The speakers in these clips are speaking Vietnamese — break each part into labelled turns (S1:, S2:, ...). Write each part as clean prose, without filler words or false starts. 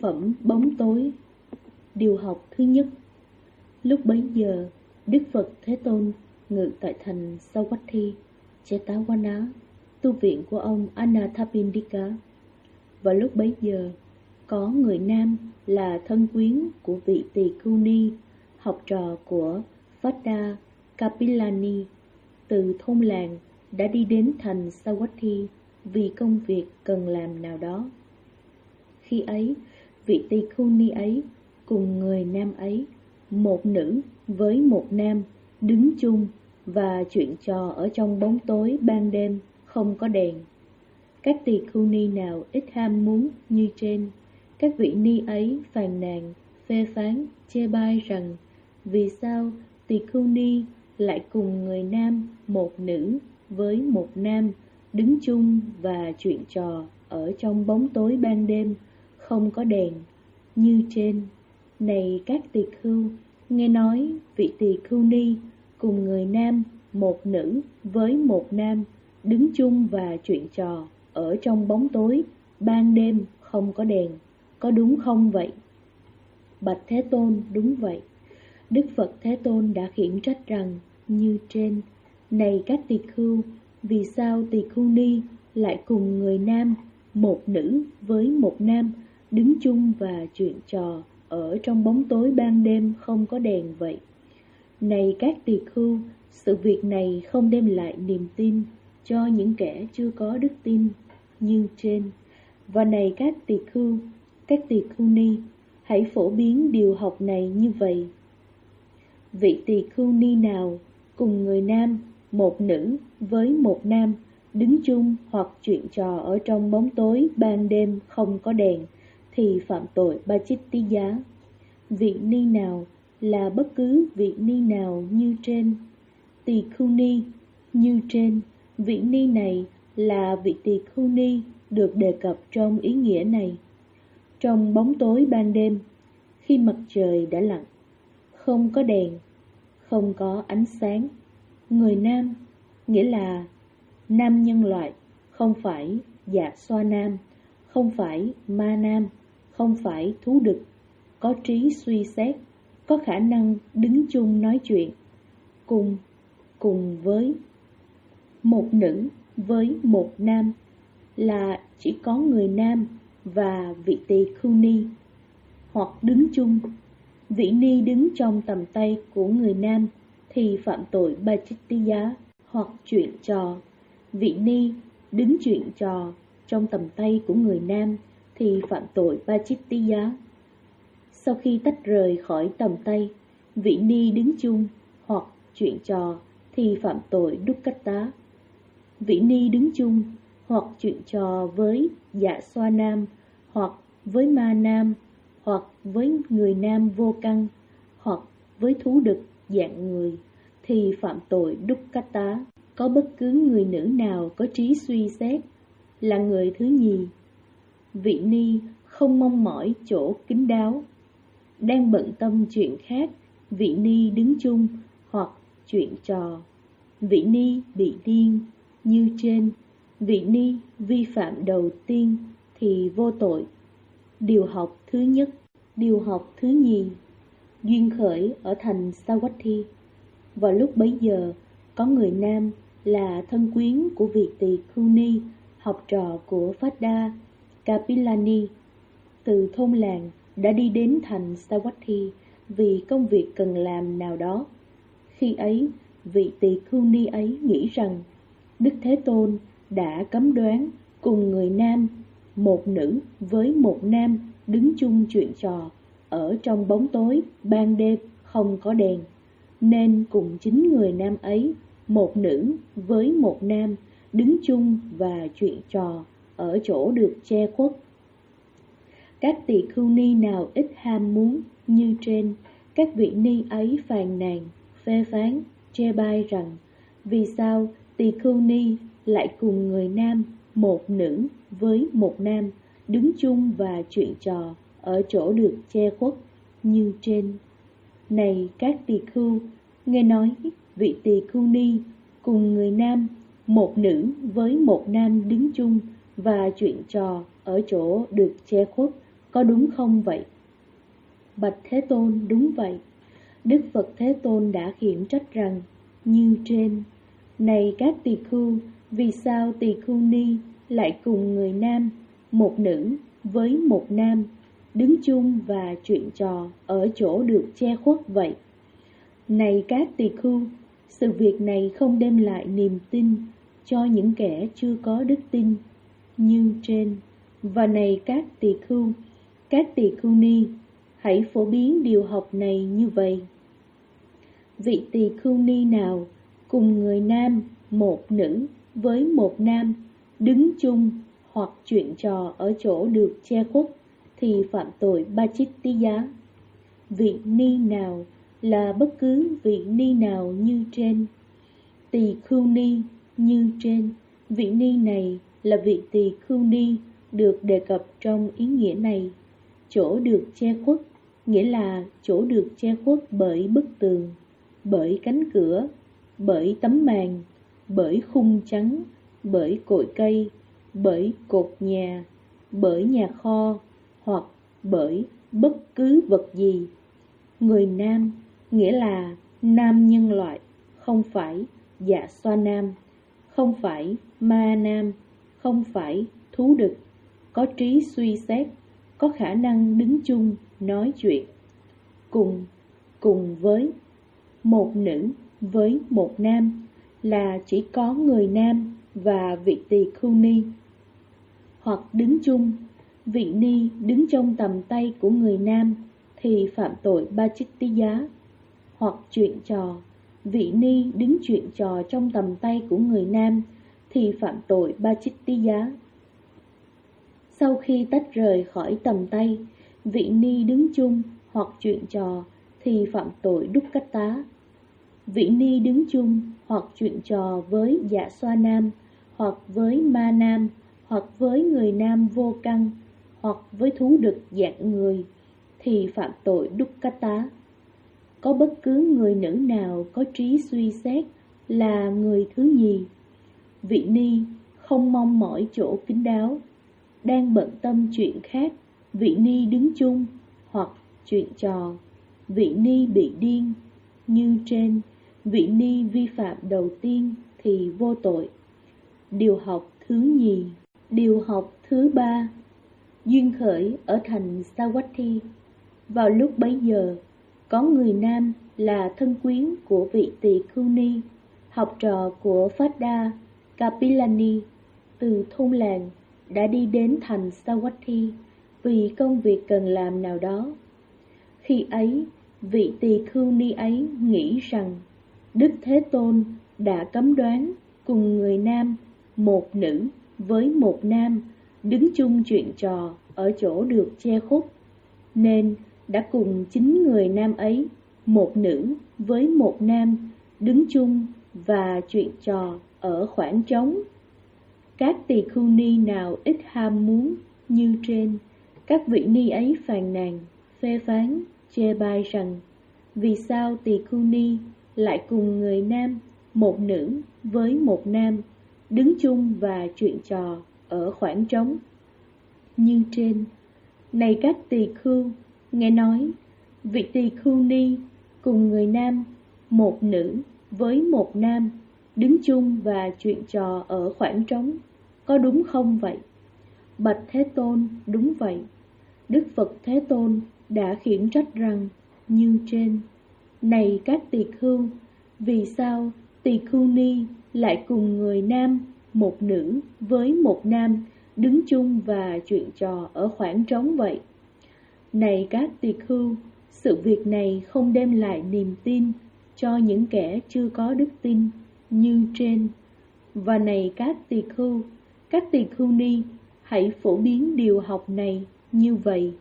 S1: phẩm bóng tối. Điều học thứ nhất. Lúc bấy giờ, Đức Phật Thế Tôn ngự tại thành Savatthi, Jetavana, tu viện của ông Anathapindika. Và lúc bấy giờ, có người nam là thân quyến của vị Tỳ Khưu Ni, học trò của Phadda Kapilani, từ thôn làng đã đi đến thành Savatthi vì công việc cần làm nào đó. Khi ấy, vị Tỳ Khưu Ni ấy cùng người nam ấy, một nữ với một nam, đứng chung và chuyện trò ở trong bóng tối ban đêm không có đèn. Các tỳ khưu ni nào ít ham muốn như trên, các vị ni ấy phàn nàn, phê phán, chê bai rằng vì sao tỳ khưu ni lại cùng người nam, một nữ với một nam, đứng chung và chuyện trò ở trong bóng tối ban đêm không có đèn như trên. Này các tỳ khưu, nghe nói vị tỳ khưu ni cùng người nam, một nữ với một nam, đứng chung và chuyện trò ở trong bóng tối ban đêm không có đèn, có đúng không vậy? Bạch Thế Tôn, đúng vậy. Đức Phật Thế Tôn đã khiển trách rằng như trên. Này các tỳ khưu, vì sao tỳ khưu ni lại cùng người nam, một nữ với một nam, đứng chung và chuyện trò ở trong bóng tối ban đêm không có đèn vậy? Này các tỳ khưu, sự việc này không đem lại niềm tin cho những kẻ chưa có đức tin như trên. Và này các tỳ khưu ni, hãy phổ biến điều học này như vậy. Vị tỳ khưu ni nào cùng người nam, một nữ với một nam, đứng chung hoặc chuyện trò ở trong bóng tối ban đêm không có đèn, thì phạm tội Pachittiyá. Vị ni nào là bất cứ vị ni nào như trên. Tỳ khưu ni như trên, vị ni này là vị tỳ khưu ni được đề cập trong ý nghĩa này. Trong bóng tối ban đêm, khi mặt trời đã lặn, không có đèn, không có ánh sáng, người nam, nghĩa là nam nhân loại, không phải dạ xoa nam, không phải ma nam, không phải thú đực, có trí suy xét, có khả năng đứng chung nói chuyện, cùng với một nữ với một nam, là chỉ có người nam và vị tỳ khưu ni, hoặc đứng chung. Vị ni đứng trong tầm tay của người nam thì phạm tội Pachittiyá, hoặc chuyện trò. Vị ni đứng chuyện trò trong tầm tay của người nam thì phạm tội Pachittiyá. Sau khi tách rời khỏi tầm tay, vị ni đứng chung hoặc chuyện trò thì phạm tội Dukkata. Vị ni đứng chung hoặc chuyện trò với dạ xoa nam, hoặc với ma nam, hoặc với người nam vô căn, hoặc với thú đực dạng người, thì phạm tội Dukkata. Có bất cứ người nữ nào có trí suy xét, là người thứ nhì. Vị ni không mong mỏi chỗ kín đáo, đang bận tâm chuyện khác, vị ni đứng chung hoặc chuyện trò. Vị ni bị điên như trên. Vị ni vi phạm đầu tiên thì vô tội. Điều học thứ nhất. Điều học thứ nhì. Duyên khởi ở thành Savatthi. Vào lúc bấy giờ, có người nam là thân quyến của vị tỳ khưu ni, học trò của Phadda Kapilani, từ thôn làng đã đi đến thành Savatthi vì công việc cần làm nào đó. Khi ấy, vị tỳ khưu ni ấy nghĩ rằng Đức Thế Tôn đã cấm đoán cùng người nam, một nữ với một nam, đứng chung chuyện trò ở trong bóng tối ban đêm không có đèn, nên cùng chính người nam ấy, một nữ với một nam, đứng chung và chuyện trò ở chỗ được che khuất. Các tỳ khưu ni nào ít ham muốn như trên, các vị ni ấy phàn nàn, phê phán, chê bai rằng vì sao tỳ khưu ni lại cùng người nam, một nữ với một nam, đứng chung và chuyện trò ở chỗ được che khuất như trên. Này các tỳ khưu, nghe nói vị tỳ khưu ni cùng người nam, một nữ với một nam đứng chung và chuyện trò ở chỗ được che khuất có đúng không vậy? Bạch Thế Tôn, đúng vậy. Đức Phật Thế Tôn đã khiển trách rằng, như trên: này các tỳ khưu, vì sao tỳ khưu ni lại cùng người nam, một nữ với một nam, đứng chung và chuyện trò ở chỗ được che khuất vậy? Này các tỳ khưu, sự việc này không đem lại niềm tin cho những kẻ chưa có đức tin, như trên. Và này các tỳ khưu ni, hãy phổ biến điều học này như vậy. Vị tỳ khưu ni nào cùng người nam, một nữ với một nam, đứng chung hoặc chuyện trò ở chỗ được che khuất, thì phạm tội Bachittiya. Vị ni nào là bất cứ vị ni nào như trên. Tỳ khưu ni như trên, vị ni này là vị tỳ khưu ni được đề cập trong ý nghĩa này. Chỗ được che khuất nghĩa là chỗ được che khuất bởi bức tường, bởi cánh cửa, bởi tấm màn, bởi khung trắng, bởi cội cây, bởi cột nhà, bởi nhà kho, hoặc bởi bất cứ vật gì. Người nam nghĩa là nam nhân loại, không phải dạ xoa nam, không phải ma nam, không phải thú đực, có trí suy xét, có khả năng đứng chung nói chuyện, cùng với. Một nữ với một nam là chỉ có người nam và vị tỳ khưu ni. Hoặc đứng chung, vị ni đứng trong tầm tay của người nam thì phạm tội Bachittiya. Hoặc chuyện trò, vị ni đứng chuyện trò trong tầm tay của người nam thì phạm tội Bachittiya. Sau khi tách rời khỏi tầm tay, vị ni đứng chung hoặc chuyện trò thì phạm tội Dukkata. Vị ni đứng chung hoặc chuyện trò với dạ xoa nam, hoặc với ma nam, hoặc với người nam vô căn, hoặc với thú đực dạng người, thì phạm tội Dukkata. Có bất cứ người nữ nào có trí suy xét là người thứ nhì. Vị ni không mong mỏi chỗ kín đáo, đang bận tâm chuyện khác, vị ni đứng chung hoặc chuyện trò, vị ni bị điên, như trên. Vị ni vi phạm đầu tiên thì vô tội. Điều học thứ nhì. Điều học thứ ba. Duyên khởi ở thành Savatthi. Vào lúc bấy giờ, có người nam là thân quyến của vị tỳ khưu ni, học trò của Phada Kapilani, từ thôn làng đã đi đến thành Savatthi vì công việc cần làm nào đó. Khi ấy, vị tỳ khưu ni ấy nghĩ rằng Đức Thế Tôn đã cấm đoán cùng người nam, một nữ với một nam, đứng chung chuyện trò ở chỗ được che khuất, nên đã cùng chính người nam ấy, một nữ với một nam, đứng chung và chuyện trò ở khoảng trống. Các tỳ khưu ni nào ít ham muốn như trên, các vị ni ấy phàn nàn, phê phán, chê bai rằng vì sao tỳ khưu ni lại cùng người nam, một nữ với một nam, đứng chung và chuyện trò ở khoảng trống. Như trên. Này các tỳ khưu, nghe nói vị tỳ khưu ni cùng người nam, một nữ với một nam, đứng chung và chuyện trò ở khoảng trống, có đúng không vậy? Bạch Thế Tôn, đúng vậy. Đức Phật Thế Tôn đã khiển trách rằng, như trên. Này các tỳ khưu, vì sao tỳ khưu ni lại cùng người nam, một nữ với một nam, đứng chung và chuyện trò ở khoảng trống vậy? Này các tỳ khưu, sự việc này không đem lại niềm tin cho những kẻ chưa có đức tin, như trên. Và này các tỳ khưu ni, hãy phổ biến điều học này như vậy.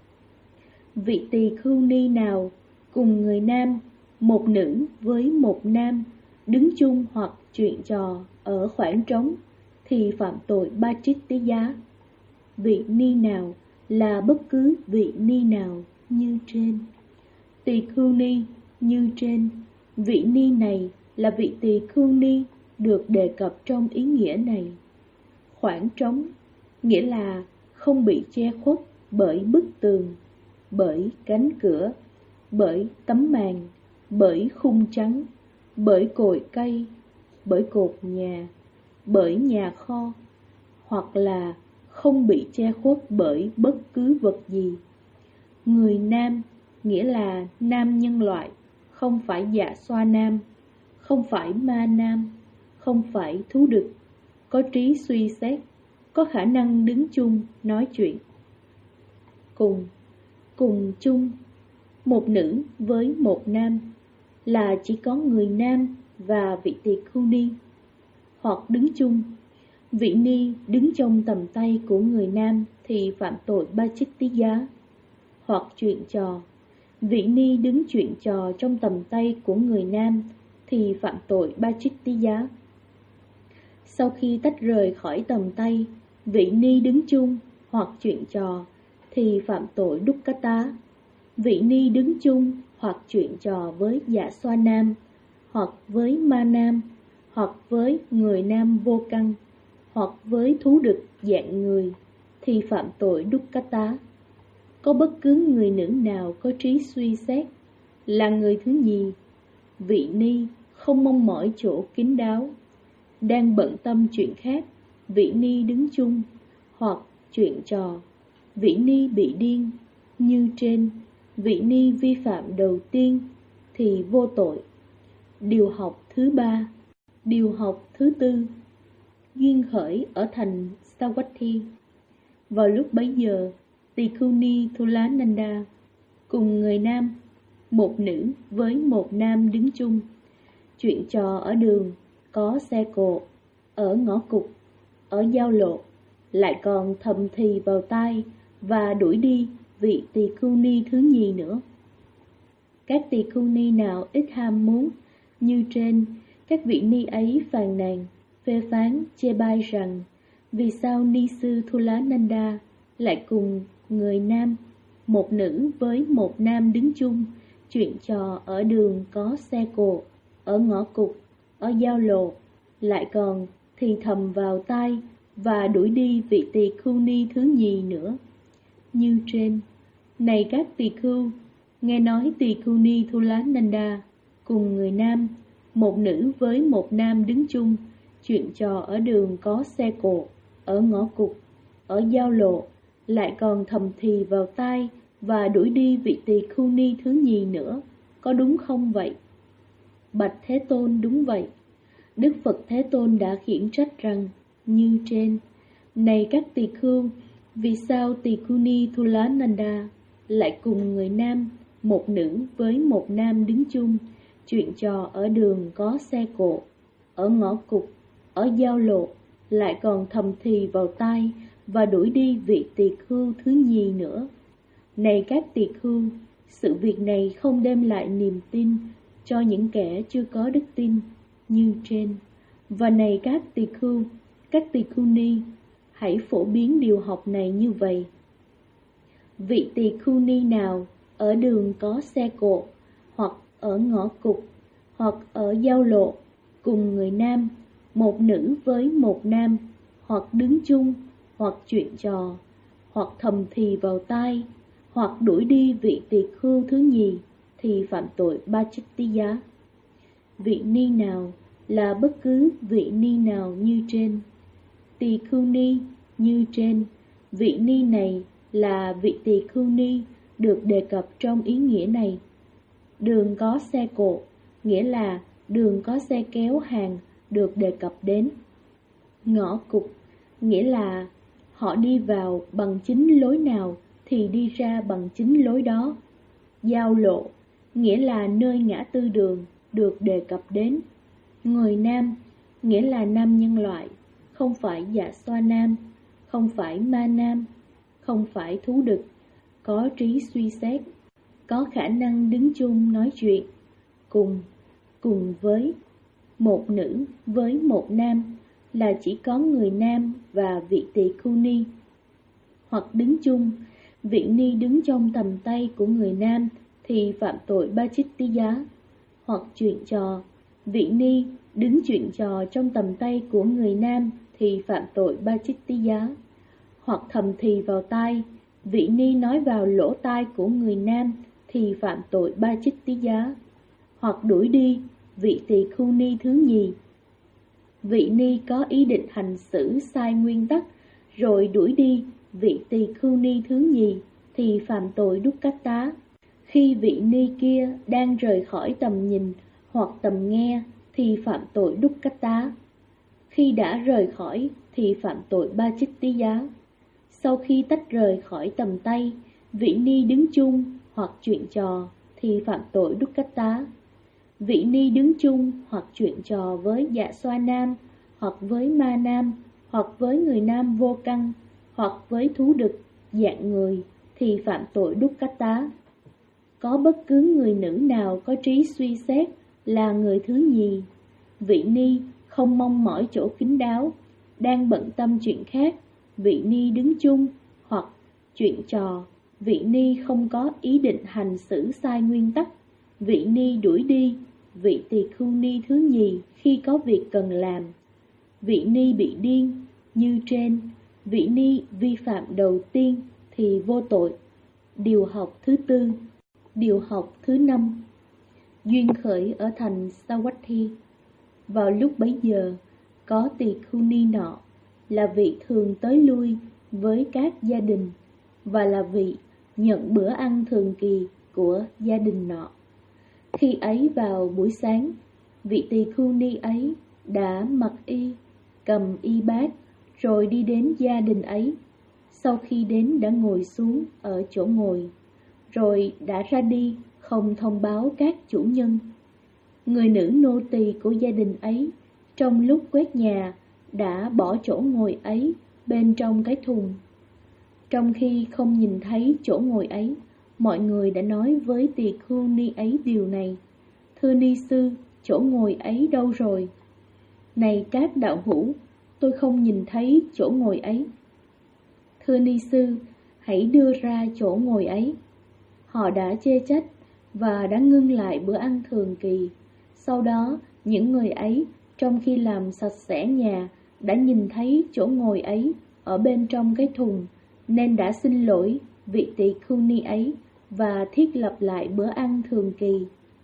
S1: Vị tỳ khưu ni nào cùng người nam, một nữ với một nam, đứng chung hoặc chuyện trò ở khoảng trống, thì phạm tội Bachittiya. Vị ni nào là bất cứ vị ni nào như trên. Tỳ khưu ni như trên, vị ni này là vị tỳ khưu ni được đề cập trong ý nghĩa này. Khoảng trống nghĩa là không bị che khuất bởi bức tường, bởi cánh cửa, bởi tấm màn, bởi khung trắng, bởi cội cây, bởi cột nhà, bởi nhà kho, hoặc là không bị che khuất bởi bất cứ vật gì. Người nam nghĩa là nam nhân loại, không phải dạ xoa nam, không phải ma nam, không phải thú đực, có trí suy xét, có khả năng đứng chung nói chuyện. Cùng chung, một nữ với một nam là chỉ có người nam và vị tỳ khưu ni. Hoặc đứng chung, vị ni đứng trong tầm tay của người nam thì phạm tội ba chích tí giá. Hoặc chuyện trò, vị ni đứng chuyện trò trong tầm tay của người nam thì phạm tội ba chích tí giá. Sau khi tách rời khỏi tầm tay, vị ni đứng chung hoặc chuyện trò thì phạm tội đúc cá tá. Vị ni đứng chung hoặc chuyện trò với dạ xoa nam, hoặc với ma nam, hoặc với người nam vô căn, hoặc với thú đực dạng người thì phạm tội đúc cá tá. Có bất cứ người nữ nào có trí suy xét là người thứ nhì, vị ni không mong mỏi chỗ kín đáo, đang bận tâm chuyện khác, vị ni đứng chung hoặc chuyện trò, vị ni bị điên như trên, vị ni vi phạm đầu tiên thì vô tội. Điều học thứ ba. Điều học thứ tư. Duyên khởi ở thành Savatthi. Vào lúc bấy giờ, Tỳ Khưu Ni Thulananda cùng người nam, một nữ với một nam đứng chung, chuyện trò ở đường, có xe cộ, ở ngõ cụt, ở giao lộ, lại còn thầm thì vào tai và đuổi đi vị Tỳ Khưu Ni thứ nhì nữa. Các Tỳ Khưu Ni nào ít ham muốn như trên, các vị ni ấy phàn nàn, phê phán, chê bai rằng vì sao ni sư Thulananda lại cùng người nam, một nữ với một nam đứng chung, chuyện trò ở đường có xe cộ, ở ngõ cụt, ở giao lộ, lại còn thì thầm vào tai và đuổi đi vị Tỳ Khưu Ni thứ nhì nữa. Như trên, này các tỳ khưu, nghe nói Tỳ Khưu Ni Thulananda cùng người nam, một nữ với một nam đứng chung, chuyện trò ở đường có xe cộ, ở ngõ cụt, ở giao lộ, lại còn thầm thì vào tai và đuổi đi vị Tỳ Khưu Ni thứ nhì nữa, có đúng không vậy? Bạch Thế Tôn, đúng vậy. Đức Phật Thế Tôn đã khiển trách rằng, như trên, này các tỳ khưu, vì sao Tỳ Khưu Ni Thulananda lại cùng người nam, một nữ với một nam đứng chung, chuyện trò ở đường có xe cộ, ở ngõ cụt, ở giao lộ, lại còn thầm thì vào tai và đuổi đi vị tỳ khưu thứ nhì nữa. Này các tỳ khưu, sự việc này không đem lại niềm tin cho những kẻ chưa có đức tin như trên. Và này các tỳ khưu ni, hãy phổ biến điều học này như vậy. Vị tỳ khưu ni nào ở đường có xe cộ, hoặc ở ngõ cụt, hoặc ở giao lộ, cùng người nam, một nữ với một nam, hoặc đứng chung, hoặc chuyện trò, hoặc thầm thì vào tai, hoặc đuổi đi vị tỳ khưu thứ nhì, thì phạm tội ba chích tí giá. Vị ni nào là bất cứ vị ni nào như trên. Tỳ khưu ni như trên, vị ni này là vị tỳ khưu ni được đề cập trong ý nghĩa này. Đường có xe cộ, nghĩa là đường có xe kéo hàng được đề cập đến. Ngõ cụt, nghĩa là họ đi vào bằng chính lối nào thì đi ra bằng chính lối đó. Giao lộ, nghĩa là nơi ngã tư đường được đề cập đến. Người nam, nghĩa là nam nhân loại, không phải dạ xoa nam, không phải ma nam, không phải thú đực, có trí suy xét, có khả năng đứng chung nói chuyện, cùng với. Một nữ với một nam là chỉ có người nam và vị tỳ khưu ni. Hoặc đứng chung, vị ni đứng trong tầm tay của người nam thì phạm tội ba chích tí giá. Hoặc chuyện trò, vị ni đứng chuyện trò trong tầm tay của người nam thì phạm tội ba chích tí giá. Hoặc thầm thì vào tai, vị ni nói vào lỗ tai của người nam thì phạm tội ba chích tí giá. Hoặc đuổi đi vị tỳ khưu ni thứ nhì. Vị ni có ý định hành xử sai nguyên tắc rồi đuổi đi vị tỳ khưu ni thứ nhì thì phạm tội đúc cát tá. Khi vị ni kia đang rời khỏi tầm nhìn hoặc tầm nghe thì phạm tội đúc cát tá. Khi đã rời khỏi thì phạm tội ba chích tí giá. Sau khi tách rời khỏi tầm tay, vị ni đứng chung hoặc chuyện trò thì phạm tội đúc cát tá. Vị ni đứng chung hoặc chuyện trò với dạ xoa nam, hoặc với ma nam, hoặc với người nam vô căn, hoặc với thú đực, dạng người thì phạm tội đúc cát tá. Có bất cứ người nữ nào có trí suy xét là người thứ nhì, vị ni không mong mỏi chỗ kín đáo, đang bận tâm chuyện khác, vị ni đứng chung hoặc chuyện trò, vị ni không có ý định hành xử sai nguyên tắc, vị ni đuổi đi vị tỳ khưu ni thứ nhì khi có việc cần làm. Vị ni bị điên như trên, vị ni vi phạm đầu tiên thì vô tội. Điều học thứ tư. Điều học thứ năm. Duyên khởi ở thành Savatthi. Vào lúc bấy giờ, có tỳ khưu ni nọ là vị thường tới lui với các gia đình và là vị nhận bữa ăn thường kỳ của gia đình nọ. Khi ấy vào buổi sáng, vị tỳ khưu ni ấy đã mặc y, cầm y bát rồi đi đến gia đình ấy. Sau khi đến đã ngồi xuống ở chỗ ngồi, rồi đã ra đi không thông báo các chủ nhân. Người nữ nô tỳ của gia đình ấy trong lúc quét nhà đã bỏ chỗ ngồi ấy bên trong cái thùng. Trong khi không nhìn thấy chỗ ngồi ấy, mọi người đã nói với tỳ khưu ni ấy điều này: Thưa ni sư, chỗ ngồi ấy đâu rồi? Này các đạo hữu, tôi không nhìn thấy chỗ ngồi ấy. Thưa ni sư, hãy đưa ra chỗ ngồi ấy. Họ đã chê trách và đã ngưng lại bữa ăn thường kỳ. Sau đó, những người ấy, trong khi làm sạch sẽ nhà, đã nhìn thấy chỗ ngồi ấy ở bên trong cái thùng, nên đã xin lỗi vị tỳ khưu ni ấy và thiết lập lại bữa ăn thường kỳ.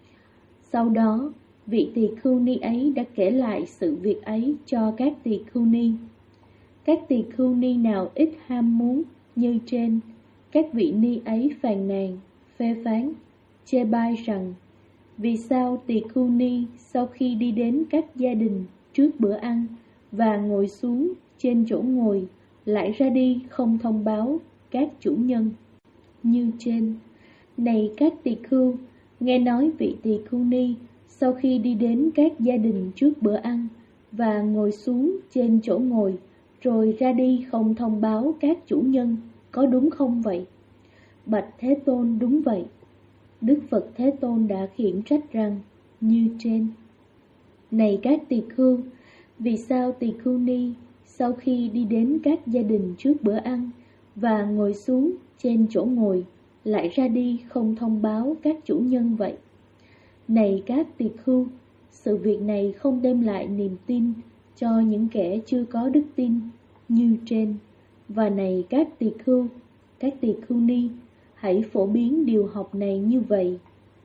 S1: Sau đó, vị tỳ khưu ni ấy đã kể lại sự việc ấy cho các tỳ khưu ni. Các tỳ khưu ni nào ít ham muốn như trên, các vị ni ấy phàn nàn, phê phán, chê bai rằng: vì sao tỳ khưu ni sau khi đi đến các gia đình trước bữa ăn và ngồi xuống trên chỗ ngồi lại ra đi không thông báo các chủ nhân như trên? Này các tỳ khưu, nghe nói vị tỳ khưu ni sau khi đi đến các gia đình trước bữa ăn và ngồi xuống trên chỗ ngồi rồi ra đi không thông báo các chủ nhân, có đúng không vậy? Bạch Thế Tôn, đúng vậy. Đức Phật Thế Tôn đã khiển trách rằng như trên: này các tỳ khưu, vì sao tỳ khưu ni sau khi đi đến các gia đình trước bữa ăn và ngồi xuống trên chỗ ngồi lại ra đi không thông báo các chủ nhân vậy? Này các tỳ khưu, sự việc này không đem lại niềm tin cho những kẻ chưa có đức tin như trên. Và này các tỳ khưu ni, hãy phổ biến điều học này như vậy.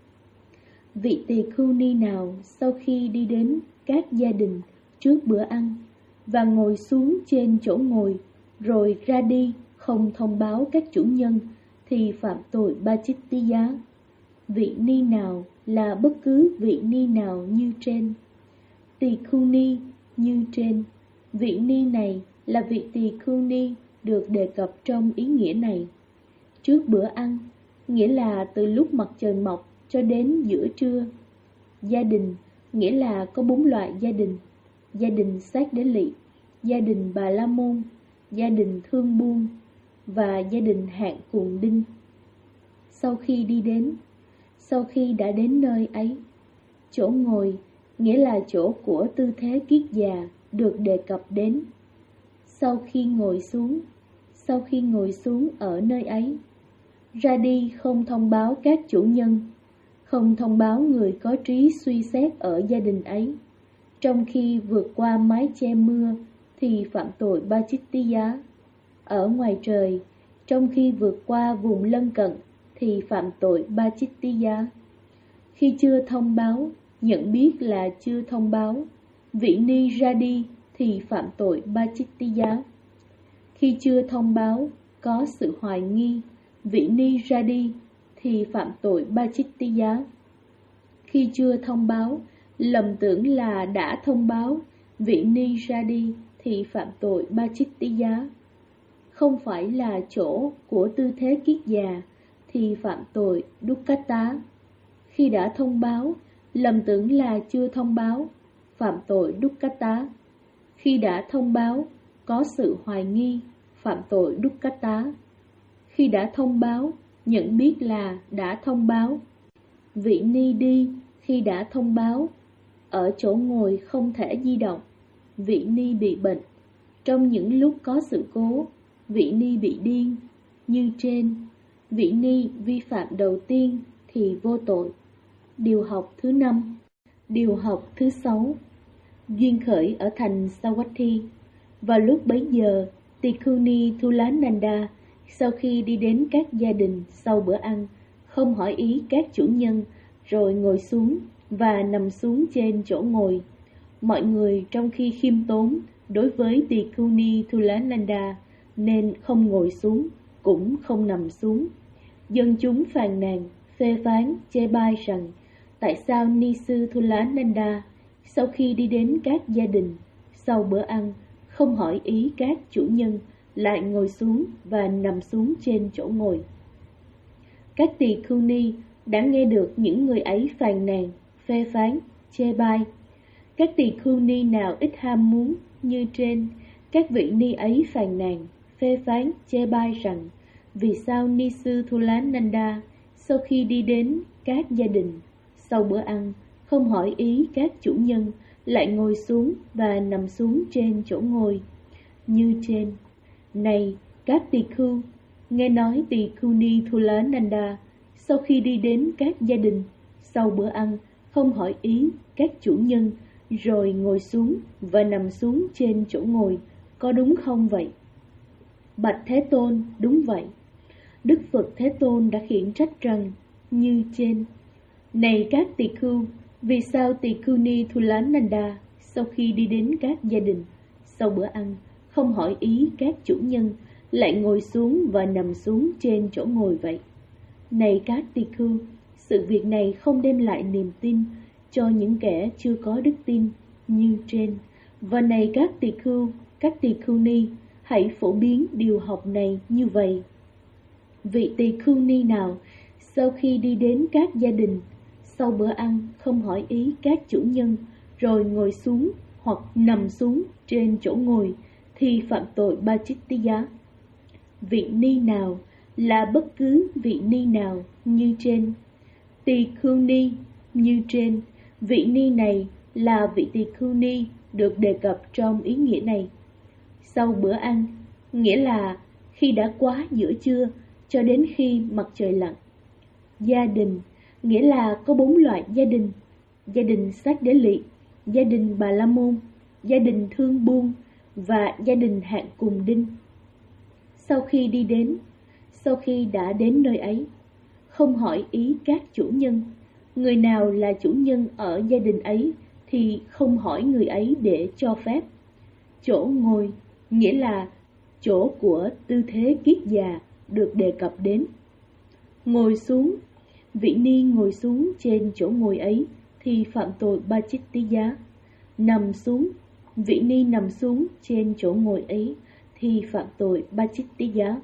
S1: Vị tỳ khưu ni nào sau khi đi đến các gia đình trước bữa ăn và ngồi xuống trên chỗ ngồi rồi ra đi không thông báo các chủ nhân thì phạm tội ba chích tí giá. Vị ni nào là bất cứ vị ni nào như trên. Tỳ khưu ni như trên. Vị ni này là vị tỳ khưu ni được đề cập trong ý nghĩa này. Trước bữa ăn, nghĩa là từ lúc mặt trời mọc cho đến giữa trưa. Gia đình, nghĩa là có 4 loại gia đình: gia đình Sát Đế Lị, gia đình Bà La Môn, gia đình Thương Buôn và gia đình Hạng Cuồng Đinh. Sau khi đã đến nơi ấy, chỗ ngồi, nghĩa là chỗ của tư thế kiết già, được đề cập đến. Sau khi ngồi xuống ở nơi ấy, ra đi không thông báo các chủ nhân, không thông báo người có trí suy xét ở gia đình ấy, trong khi vượt qua mái che mưa thì phạm tội ba chích tí giá. Ở ngoài trời, trong khi vượt qua vùng lân cận thì phạm tội Pācittiya. Khi chưa thông báo, nhận biết là chưa thông báo, vị ni ra đi thì phạm tội Pācittiya. Khi chưa thông báo, có sự hoài nghi, vị ni ra đi thì phạm tội Pācittiya. Khi chưa thông báo, lầm tưởng là đã thông báo, vị ni ra đi thì phạm tội Pācittiya. Không phải là chỗ của tư thế kiết già thì phạm tội Dukkata. Khi đã thông báo, lầm tưởng là chưa thông báo, phạm tội Dukkata. Khi đã thông báo, có sự hoài nghi, phạm tội Dukkata. Khi đã thông báo, nhận biết là đã thông báo, vị ni đi khi đã thông báo, ở chỗ ngồi không thể di động, vị ni bị bệnh. Trong những lúc có sự cố, vị ni bị điên. Như trên, vị ni vi phạm đầu tiên thì vô tội. Điều học thứ 5. Điều học thứ 6. Duyên khởi ở thành Savatthi. Vào lúc bấy giờ, Bhikkhuni Thulananda sau khi đi đến các gia đình sau bữa ăn, không hỏi ý các chủ nhân, rồi ngồi xuống và nằm xuống trên chỗ ngồi. Mọi người trong khi khiêm tốn đối với Bhikkhuni Thulananda nên không ngồi xuống, cũng không nằm xuống. Dân chúng phàn nàn, phê phán, chê bai rằng tại sao ni sư Thulananda sau khi đi đến các gia đình sau bữa ăn không hỏi ý các chủ nhân, lại ngồi xuống và nằm xuống trên chỗ ngồi. Các tỳ khưu ni đã nghe được những người ấy phàn nàn, phê phán, chê bai. Các tỳ khưu ni nào ít ham muốn như trên, các vị ni ấy phàn nàn, phê phán, chê bai rằng vì sao ni sư Thulananda sau khi đi đến các gia đình sau bữa ăn không hỏi ý các chủ nhân, lại ngồi xuống và nằm xuống trên chỗ ngồi. Như trên, này các tỳ khưu, nghe nói tỳ khưu ni Thulananda sau khi đi đến các gia đình sau bữa ăn không hỏi ý các chủ nhân, rồi ngồi xuống và nằm xuống trên chỗ ngồi, có đúng không vậy? Bạch Thế Tôn, đúng vậy. Đức Phật Thế Tôn đã khiển trách rằng như trên, này các tỳ khưu, vì sao tỳ khưu ni Thulananda sau khi đi đến các gia đình sau bữa ăn không hỏi ý các chủ nhân, lại ngồi xuống và nằm xuống trên chỗ ngồi vậy? Này các tỳ khưu, sự việc này không đem lại niềm tin cho những kẻ chưa có đức tin như trên. Và này các tỳ khưu ni, hãy phổ biến điều học này như vậy. Vị tỳ khưu ni nào sau khi đi đến các gia đình sau bữa ăn không hỏi ý các chủ nhân, rồi ngồi xuống hoặc nằm xuống trên chỗ ngồi thì phạm tội Pācittiya. Vị ni nào là bất cứ vị ni nào như trên. Tỳ khưu ni như trên, vị ni này là vị tỳ khưu ni được đề cập trong ý nghĩa này. Sau bữa ăn, nghĩa là khi đã quá giữa trưa cho đến khi mặt trời lặn. Gia đình, nghĩa là có 4 loại gia đình: gia đình Sát Đế Lị, gia đình Bà La Môn, gia đình Thương Buôn và gia đình Hạng Cùng Đinh. Sau khi đi đến, sau khi đã đến nơi ấy, không hỏi ý các chủ nhân. Người nào là chủ nhân ở gia đình ấy thì không hỏi người ấy để cho phép. Chỗ ngồi, nghĩa là chỗ của tư thế kiết già được đề cập đến. Ngồi xuống, vị ni ngồi xuống trên chỗ ngồi ấy thì phạm tội Pācittiya. Nằm xuống, vị ni nằm xuống trên chỗ ngồi ấy thì phạm tội Pācittiya.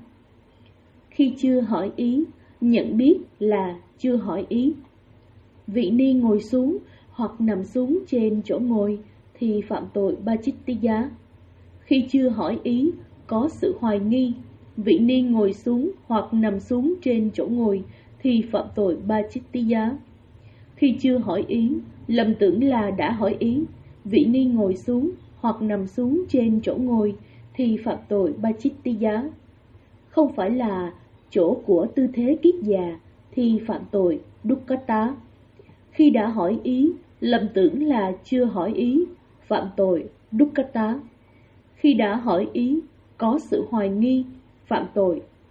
S1: Khi chưa hỏi ý, nhận biết là chưa hỏi ý. Vị ni ngồi xuống hoặc nằm xuống trên chỗ ngồi thì phạm tội Pācittiya. Khi chưa hỏi ý, có sự hoài nghi, vị ni ngồi xuống hoặc nằm xuống trên chỗ ngồi thì phạm tội Pācittiya. Khi chưa hỏi ý, lầm tưởng là đã hỏi ý, vị ni ngồi xuống hoặc nằm xuống trên chỗ ngồi thì phạm tội Pācittiya. Không phải là chỗ của tư thế kiết già thì phạm tội Dukkata. Khi đã hỏi ý, lầm tưởng là chưa hỏi ý, phạm tội Dukkata. Khi đã hỏi ý, có sự hoài nghi, phạm tội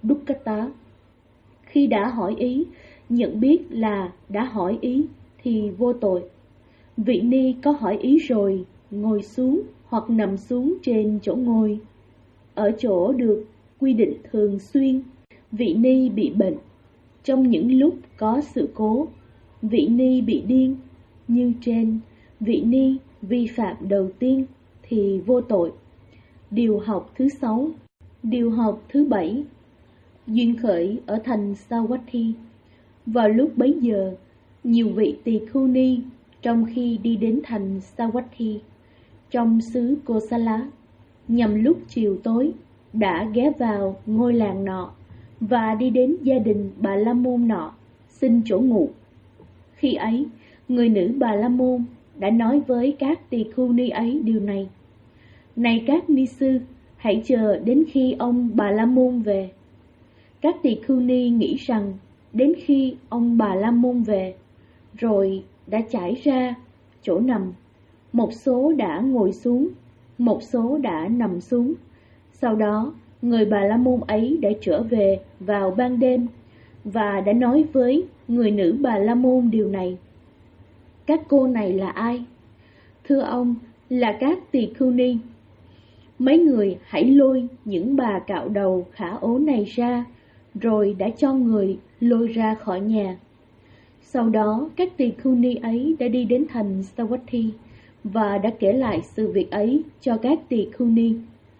S1: Dukkata. Khi đã hỏi ý, nhận biết là đã hỏi ý thì vô tội. Vị ni có hỏi ý rồi, ngồi xuống hoặc nằm xuống trên chỗ ngồi, ở chỗ được quy định thường xuyên. Vị ni bị bệnh, trong những lúc có sự cố, vị ni bị điên, như trên, vị ni vi phạm đầu tiên thì vô tội. Điều học thứ 6. Điều học thứ 7. Duyên khởi ở thành Savatthi. Vào lúc bấy giờ, nhiều vị tỳ khưu ni trong khi đi đến thành Savatthi trong xứ Kosala, nhằm lúc chiều tối, đã ghé vào ngôi làng nọ và đi đến gia đình Bà La Môn nọ xin chỗ ngủ. Khi ấy, người nữ Bà La Môn đã nói với các tỳ khưu ni ấy điều này: Này các ni sư, hãy chờ đến khi ông Bà La Môn về. Các tỳ khưu ni nghĩ rằng đến khi ông Bà La Môn về, rồi đã trải ra chỗ nằm. Một số đã ngồi xuống, một số đã nằm xuống. Sau đó, người Bà La Môn ấy đã trở về vào ban đêm và đã nói với người nữ Bà La Môn điều này: Các cô này là ai? Thưa ông, là các tỳ khưu ni. Mấy người hãy lôi những bà cạo đầu khả ố này ra, rồi đã cho người lôi ra khỏi nhà. Sau đó, các tỳ khưu ni ấy đã đi đến thành Savatthi và đã kể lại sự việc ấy cho các tỳ khưu ni.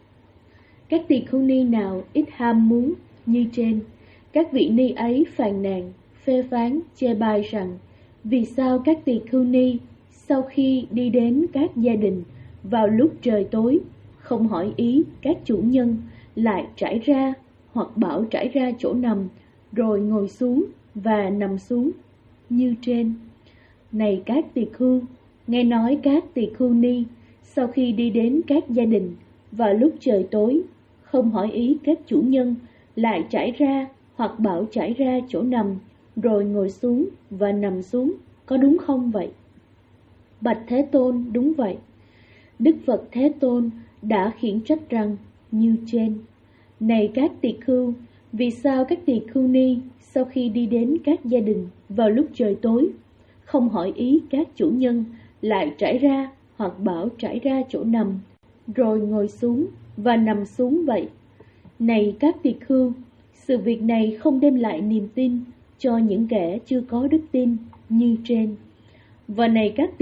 S1: Các tỳ khưu ni nào ít ham muốn như trên, các vị ni ấy phàn nàn, phê phán, chê bai rằng vì sao các tỳ khưu ni sau khi đi đến các gia đình vào lúc trời tối không hỏi ý các chủ nhân, lại trải ra hoặc bảo trải ra chỗ nằm rồi ngồi xuống và nằm xuống như trên. Này các tỳ khưu, nghe nói các tỳ khưu ni sau khi đi đến các gia đình vào lúc trời tối không hỏi ý các chủ nhân, lại trải ra hoặc bảo trải ra chỗ nằm rồi ngồi xuống và nằm xuống, có đúng không vậy? Bạch Thế Tôn, đúng vậy. Đức Phật Thế Tôn đã khiển trách rằng như trên: Này các tỳ khưu, vì sao các tỳ khưu ni sau khi đi đến các gia đình vào lúc trời tối không hỏi ý các chủ nhân, lại trải ra hoặc bảo trải ra chỗ nằm rồi ngồi xuống và nằm xuống vậy? Này các tỳ khưu, sự việc này không đem lại niềm tin cho những kẻ chưa có đức tin như trên. Và này các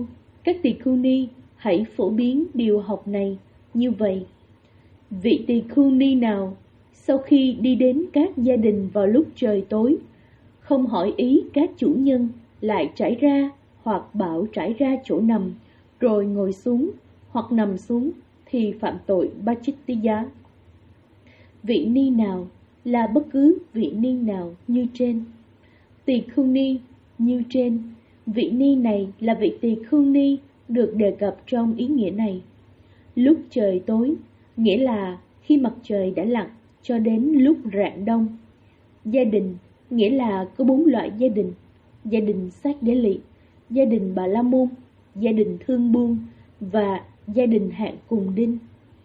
S1: tỳ khưu ni, hãy phổ biến điều học này như vậy. Vị tỳ khưu ni nào sau khi đi đến các gia đình vào lúc trời tối không hỏi ý các chủ nhân, lại trải ra hoặc bảo trải ra chỗ nằm rồi ngồi xuống hoặc nằm xuống thì phạm tội Bachittiya. Vị ni nào là bất cứ vị ni nào như trên. Tỳ khưu ni như trên, vị ni này là vị tỳ khưu ni được đề cập trong ý nghĩa này. Lúc trời tối nghĩa là khi mặt trời đã lặn cho đến lúc rạng đông. Gia đình nghĩa là có 4 loại gia đình: gia đình Sát Đế Lị, gia đình Bà La Môn, gia đình Thương Buôn và gia đình Hạng Cùng Đinh.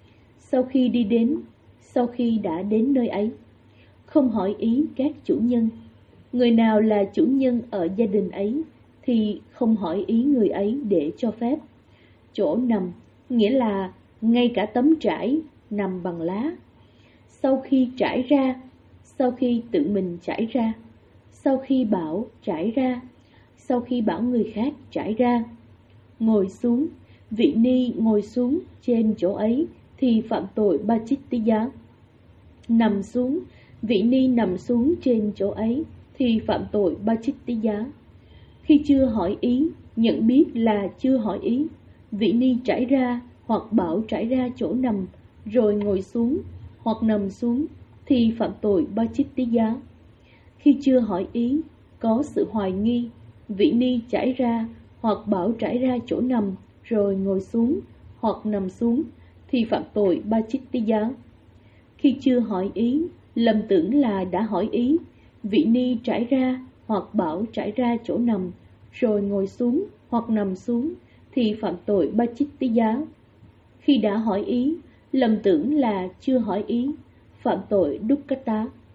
S1: Sau khi đã đến nơi ấy, không hỏi ý các chủ nhân. Người nào là chủ nhân ở gia đình ấy thì không hỏi ý người ấy để cho phép. Chỗ nằm nghĩa là ngay cả tấm trải nằm bằng lá. Sau khi trải ra, sau khi tự mình trải ra, sau khi bảo trải ra, sau khi bảo người khác trải ra. Ngồi xuống, vị ni ngồi xuống trên chỗ ấy thì phạm tội Bachittiya. Nằm xuống, vị ni nằm xuống trên chỗ ấy thì phạm tội Bachittiya. Khi chưa hỏi ý, nhận biết là chưa hỏi ý, vị ni trải ra hoặc bảo trải ra chỗ nằm rồi ngồi xuống hoặc nằm xuống thì phạm tội Bachittiya. Khi chưa hỏi ý, có sự hoài nghi, vị ni trải ra hoặc bảo trải ra chỗ nằm rồi ngồi xuống hoặc nằm xuống thì phạm tội Bachittiya. Khi chưa hỏi ý, lầm tưởng là đã hỏi ý, vị ni trải ra hoặc bảo trải ra chỗ nằm rồi ngồi xuống hoặc nằm xuống thì phạm tội Bachittiya. Khi đã hỏi ý, lầm tưởng là chưa hỏi ý, phạm tội Dukkata.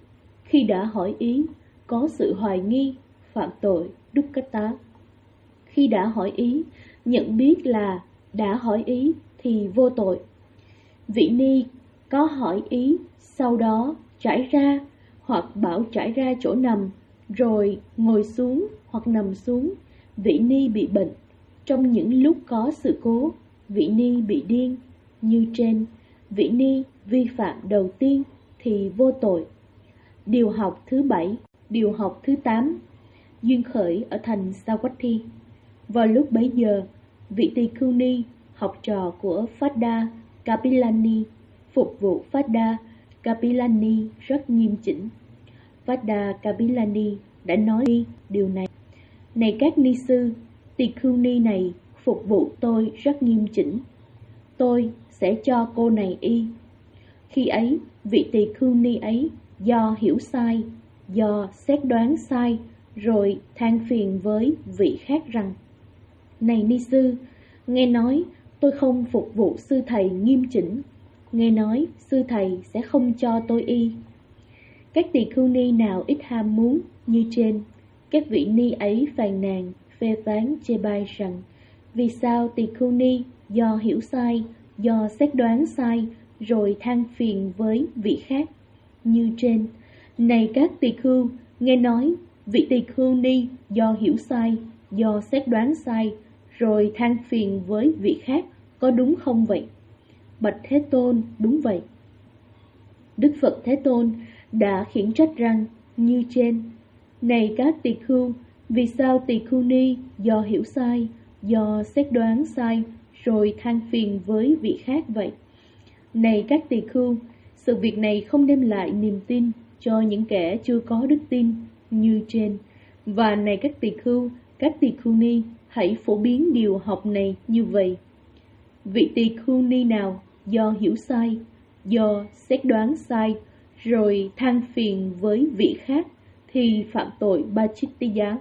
S1: Khi đã hỏi ý, có sự hoài nghi, phạm tội dukkata. Khi đã hỏi ý, nhận biết là đã hỏi ý thì vô tội. Vị ni có hỏi ý, sau đó trải ra hoặc bảo trải ra chỗ nằm, rồi ngồi xuống hoặc nằm xuống, vị ni bị bệnh. Trong những lúc có sự cố, vị ni bị điên. Như trên, vị ni vi phạm đầu tiên thì vô tội. Điều học thứ 7, điều học thứ 8, duyên khởi ở thành Savatthi. Vào lúc bấy giờ, vị tỳ khưu ni, học trò của Phadda Kapilani, phục vụ Phadda Kapilani rất nghiêm chỉnh. Phadda Kapilani đã nói điều này: này các ni sư, tỳ khưu ni này phục vụ tôi rất nghiêm chỉnh. Tôi sẽ cho cô này y. Khi ấy, vị tỳ khưu ni ấy do hiểu sai, do xét đoán sai, rồi than phiền với vị khác rằng: này ni sư, nghe nói tôi không phục vụ sư thầy nghiêm chỉnh. Nghe nói sư thầy sẽ không cho tôi y. Các tỳ khưu ni nào ít ham muốn như trên, các vị ni ấy phàn nàn, phê phán chê bai rằng: vì sao tỳ khưu ni do hiểu sai, do xét đoán sai, rồi than phiền với vị khác như trên. Này các tỳ khưu, nghe nói vị tỳ khưu ni do hiểu sai, do xét đoán sai, rồi than phiền với vị khác, có đúng không vậy? Bạch Thế Tôn, đúng vậy. Đức Phật Thế Tôn đã khiển trách rằng như trên: này các tỳ khưu, vì sao tỳ khưu ni do hiểu sai, do xét đoán sai, rồi than phiền với vị khác vậy? Này các tỳ khưu, sự việc này không đem lại niềm tin cho những kẻ chưa có đức tin như trên. Và này các tỳ khưu ni, hãy phổ biến điều học này như vậy. Vị tỳ khưu ni nào do hiểu sai, do xét đoán sai, rồi than phiền với vị khác thì phạm tội Bachittiya.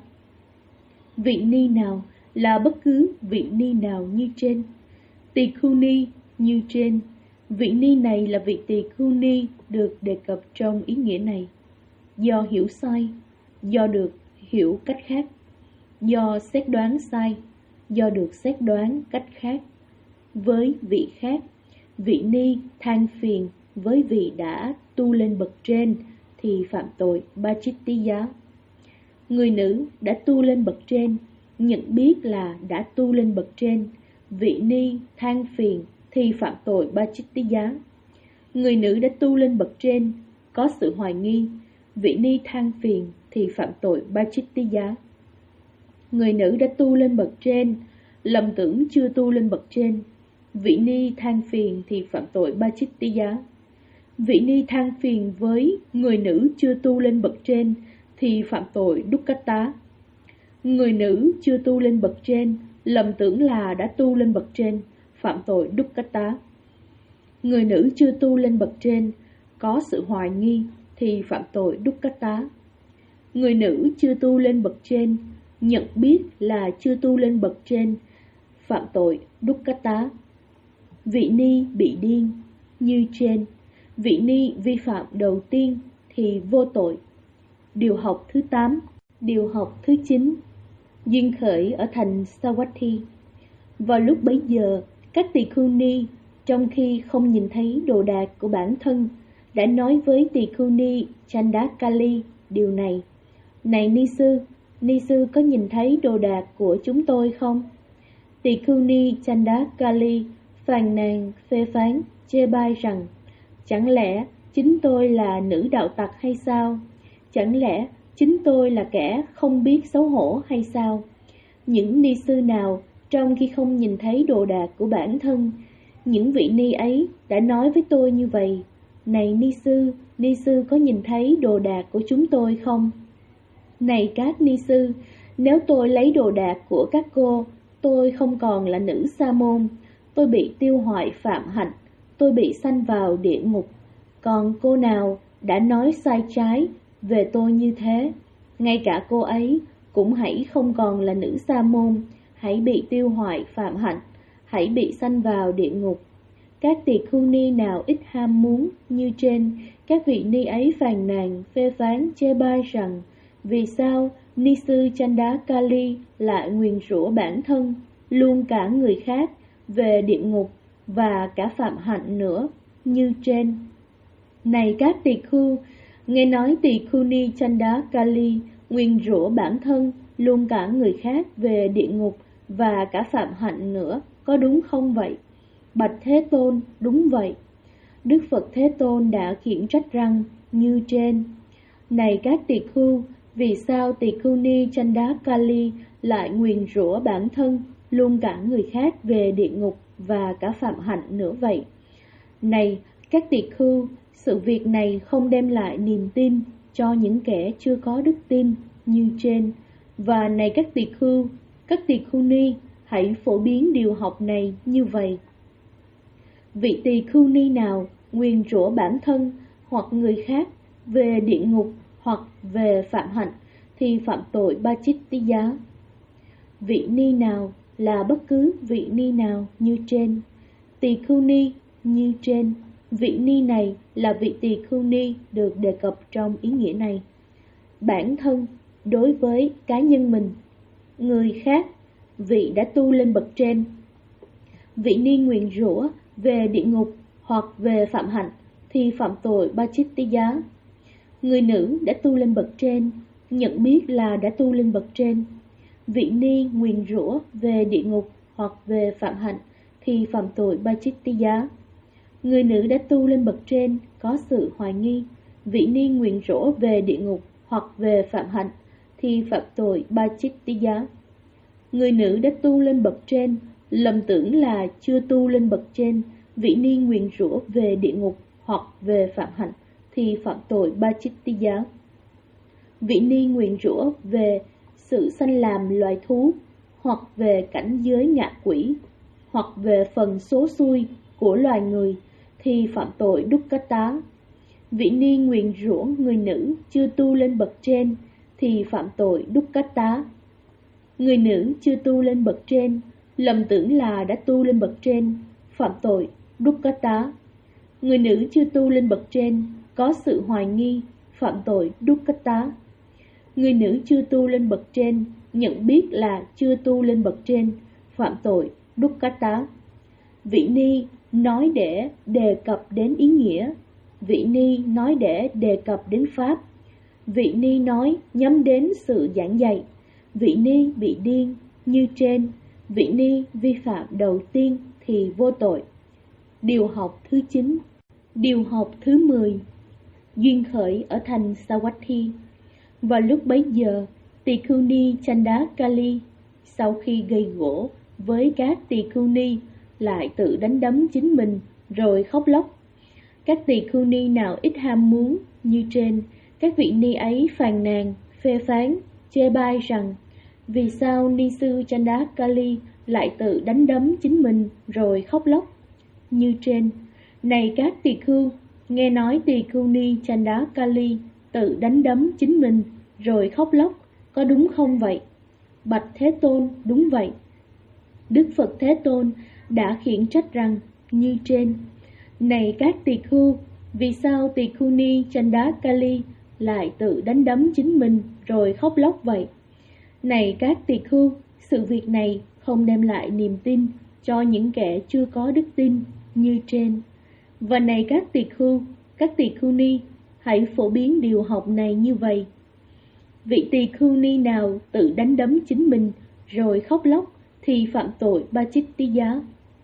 S1: Vị ni nào là bất cứ vị ni nào như trên. Tỳ khưu ni như trên. Vị ni này là vị tỳ khưu ni được đề cập trong ý nghĩa này. Do hiểu sai, do được hiểu cách khác. Do xét đoán sai, do được xét đoán cách khác. Với vị khác, vị ni than phiền với vị đã tu lên bậc trên thì phạm tội Bachittiya. Người nữ đã tu lên bậc trên, nhận biết là đã tu lên bậc trên, vị ni than phiền thì phạm tội Bachittiya. Người nữ đã tu lên bậc trên, có sự hoài nghi, vị ni than phiền thì phạm tội Bachittiya. Người nữ đã tu lên bậc trên, lầm tưởng chưa tu lên bậc trên, vị ni than phiền thì phạm tội Bachittiya. Vị ni than phiền với người nữ chưa tu lên bậc trên thì phạm tội Dukkata. Người nữ chưa tu lên bậc trên, lầm tưởng là đã tu lên bậc trên, phạm tội Dukkata. Người nữ chưa tu lên bậc trên, có sự hoài nghi thì phạm tội Dukkata. Người nữ chưa tu lên bậc trên, nhận biết là chưa tu lên bậc trên, phạm tội Dukkata. Vị ni bị điên như trên. Vị ni vi phạm đầu tiên thì vô tội. Điều học thứ 8, điều học thứ 9, duyên khởi ở thành Savatthi. Vào lúc bấy giờ, các tỳ khưu ni, trong khi không nhìn thấy đồ đạc của bản thân, đã nói với tỳ khưu ni Chandakali điều này: này ni sư có nhìn thấy đồ đạc của chúng tôi không? Tỳ khưu ni Chandakali phàn nàn, phê phán, chê bai rằng: chẳng lẽ chính tôi là nữ đạo tặc hay sao? Chẳng lẽ chính tôi là kẻ không biết xấu hổ hay sao? Những ni sư nào trong khi không nhìn thấy đồ đạc của bản thân, những vị ni ấy đã nói với tôi như vậy: này ni sư có nhìn thấy đồ đạc của chúng tôi không? Này các ni sư, nếu tôi lấy đồ đạc của các cô, tôi không còn là nữ sa môn, tôi bị tiêu hoại phạm hạnh, tôi bị sanh vào địa ngục. Còn cô nào đã nói sai trái về tôi như thế, ngay cả cô ấy cũng hãy không còn là nữ sa môn, hãy bị tiêu hoại phạm hạnh, hãy bị sanh vào địa ngục. Các tỳ khưu ni nào ít ham muốn như trên, Các vị ni ấy phàn nàn, phê phán, chê bai rằng vì sao ni sư Chandakali lại nguyền rủa bản thân, luôn cả người khác về địa ngục và cả phạm hạnh nữa như trên. Này các tỳ khưu, nghe nói tỳ khưu ni Chandakali nguyền rủa bản thân, luôn cả người khác về địa ngục và cả phạm hạnh nữa, có đúng không vậy? Bạch Thế Tôn, đúng vậy. Đức Phật Thế Tôn đã khiển trách rằng như trên. Này các tỳ khưu, vì sao tỳ khưu ni Chandakali lại nguyền rủa bản thân, luôn cả người khác về địa ngục và cả phạm hạnh nữa vậy? Này các tỳ khưu, sự việc này không đem lại niềm tin cho những kẻ chưa có đức tin như trên. Và này các tỳ khưu ni, hãy phổ biến điều học này như vậy. Vị tỳ khưu ni nào nguyền rủa bản thân hoặc người khác về địa ngục hoặc về phạm hạnh thì phạm tội Bachittiya. Vị ni nào là bất cứ vị ni nào như trên. Tỳ khưu ni như trên. Vị ni này là vị tỳ khưu ni được đề cập trong ý nghĩa này. Bản thân đối với cá nhân mình, người khác, vị đã tu lên bậc trên. Vị ni nguyền rủa về địa ngục hoặc về phạm hạnh thì phạm tội Bachittiya. Người nữ đã tu lên bậc trên, nhận biết là đã tu lên bậc trên. Vị ni nguyền rủa về địa ngục hoặc về phạm hạnh thì phạm tội Bachittiya. Người nữ đã tu lên bậc trên có sự hoài nghi. Vị ni nguyền rủa về địa ngục hoặc về phạm hạnh thì phạm tội Bachittiya. Người nữ đã tu lên bậc trên, lầm tưởng là chưa tu lên bậc trên. Vị ni nguyền rủa về địa ngục hoặc về phạm hạnh thì phạm tội Bachittiya. Vị ni nguyền rủa về sự sanh làm loài thú, hoặc về cảnh giới ngạ quỷ, hoặc về phần số xui của loài người thì phạm tội Dukkata. Vị ni nguyền rủa người nữ chưa tu lên bậc trên thì phạm tội Dukkata. Người nữ chưa tu lên bậc trên, lầm tưởng là đã tu lên bậc trên, phạm tội Dukkata. Người nữ chưa tu lên bậc trên, có sự hoài nghi, phạm tội Dukkata. Người nữ chưa tu lên bậc trên, nhận biết là chưa tu lên bậc trên, phạm tội Dukkata. Vị ni nói để đề cập đến ý nghĩa. Vị ni nói để đề cập đến pháp. Vị ni nói nhắm đến sự giảng dạy. Vị ni bị điên như trên. Vị ni vi phạm đầu tiên thì vô tội. Điều học thứ 9. Điều học thứ 10. Duyên khởi ở thành Savatthi. Vào lúc bấy giờ, tỳ khưu ni Chandakali sau khi gây gổ với các tỳ khưu ni lại tự đánh đấm chính mình rồi khóc lóc. Các tỳ khưu ni nào ít ham muốn như trên, các vị ni ấy phàn nàn, phê phán, chê bai rằng vì sao ni sư Chandakali lại tự đánh đấm chính mình rồi khóc lóc như trên. Này các tỳ khưu, nghe nói tỳ khưu ni Chandakali tự đánh đấm chính mình rồi khóc lóc, có đúng không vậy? Bạch Thế Tôn, đúng vậy. Đức Phật Thế Tôn đã khiển trách rằng như trên. Này các tỳ khưu, vì sao tỳ khưu ni Chandakali lại tự đánh đấm chính mình rồi khóc lóc vậy? Này các tỳ khưu, sự việc này không đem lại niềm tin cho những kẻ chưa có đức tin như trên. Và này các tỳ khưu ni, hãy phổ biến điều học này như vậy. Vị tỳ khưu ni nào tự đánh đấm chính mình rồi khóc lóc thì phạm tội Bachittiya.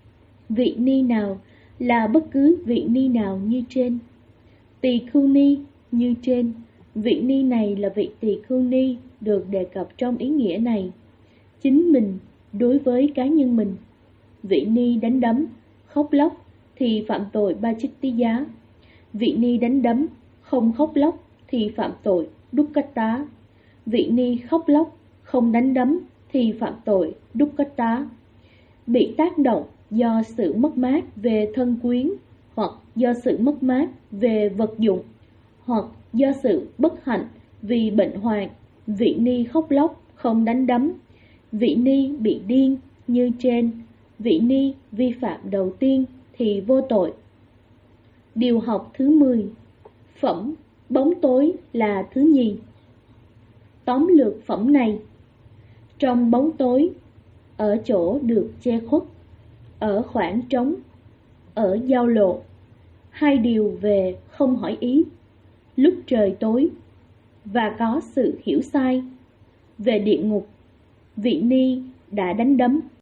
S1: Vị ni nào là bất cứ vị ni nào như trên. Tỳ khưu ni như trên. Vị ni này là vị tỳ khưu ni được đề cập trong ý nghĩa này. Chính mình đối với cá nhân mình. Vị ni đánh đấm, khóc lóc thì phạm tội Bachittiya. Vị ni đánh đấm, không khóc lóc thì phạm tội Dukkata. Vị ni khóc lóc, không đánh đấm thì phạm tội Dukkata. Bị tác động do sự mất mát về thân quyến, hoặc do sự mất mát về vật dụng, hoặc do sự bất hạnh vì bệnh hoạn, vị ni khóc lóc, không đánh đấm. Vị ni bị điên như trên. Vị ni vi phạm đầu tiên thì vô tội. Điều học thứ 10. Phẩm bóng tối là thứ nhì. Tóm lược phẩm này: trong bóng tối, ở chỗ được che khuất, ở khoảng trống, ở giao lộ, hai điều về không hỏi ý, lúc trời tối, và có sự hiểu sai. Về địa ngục, vị ni đã đánh đấm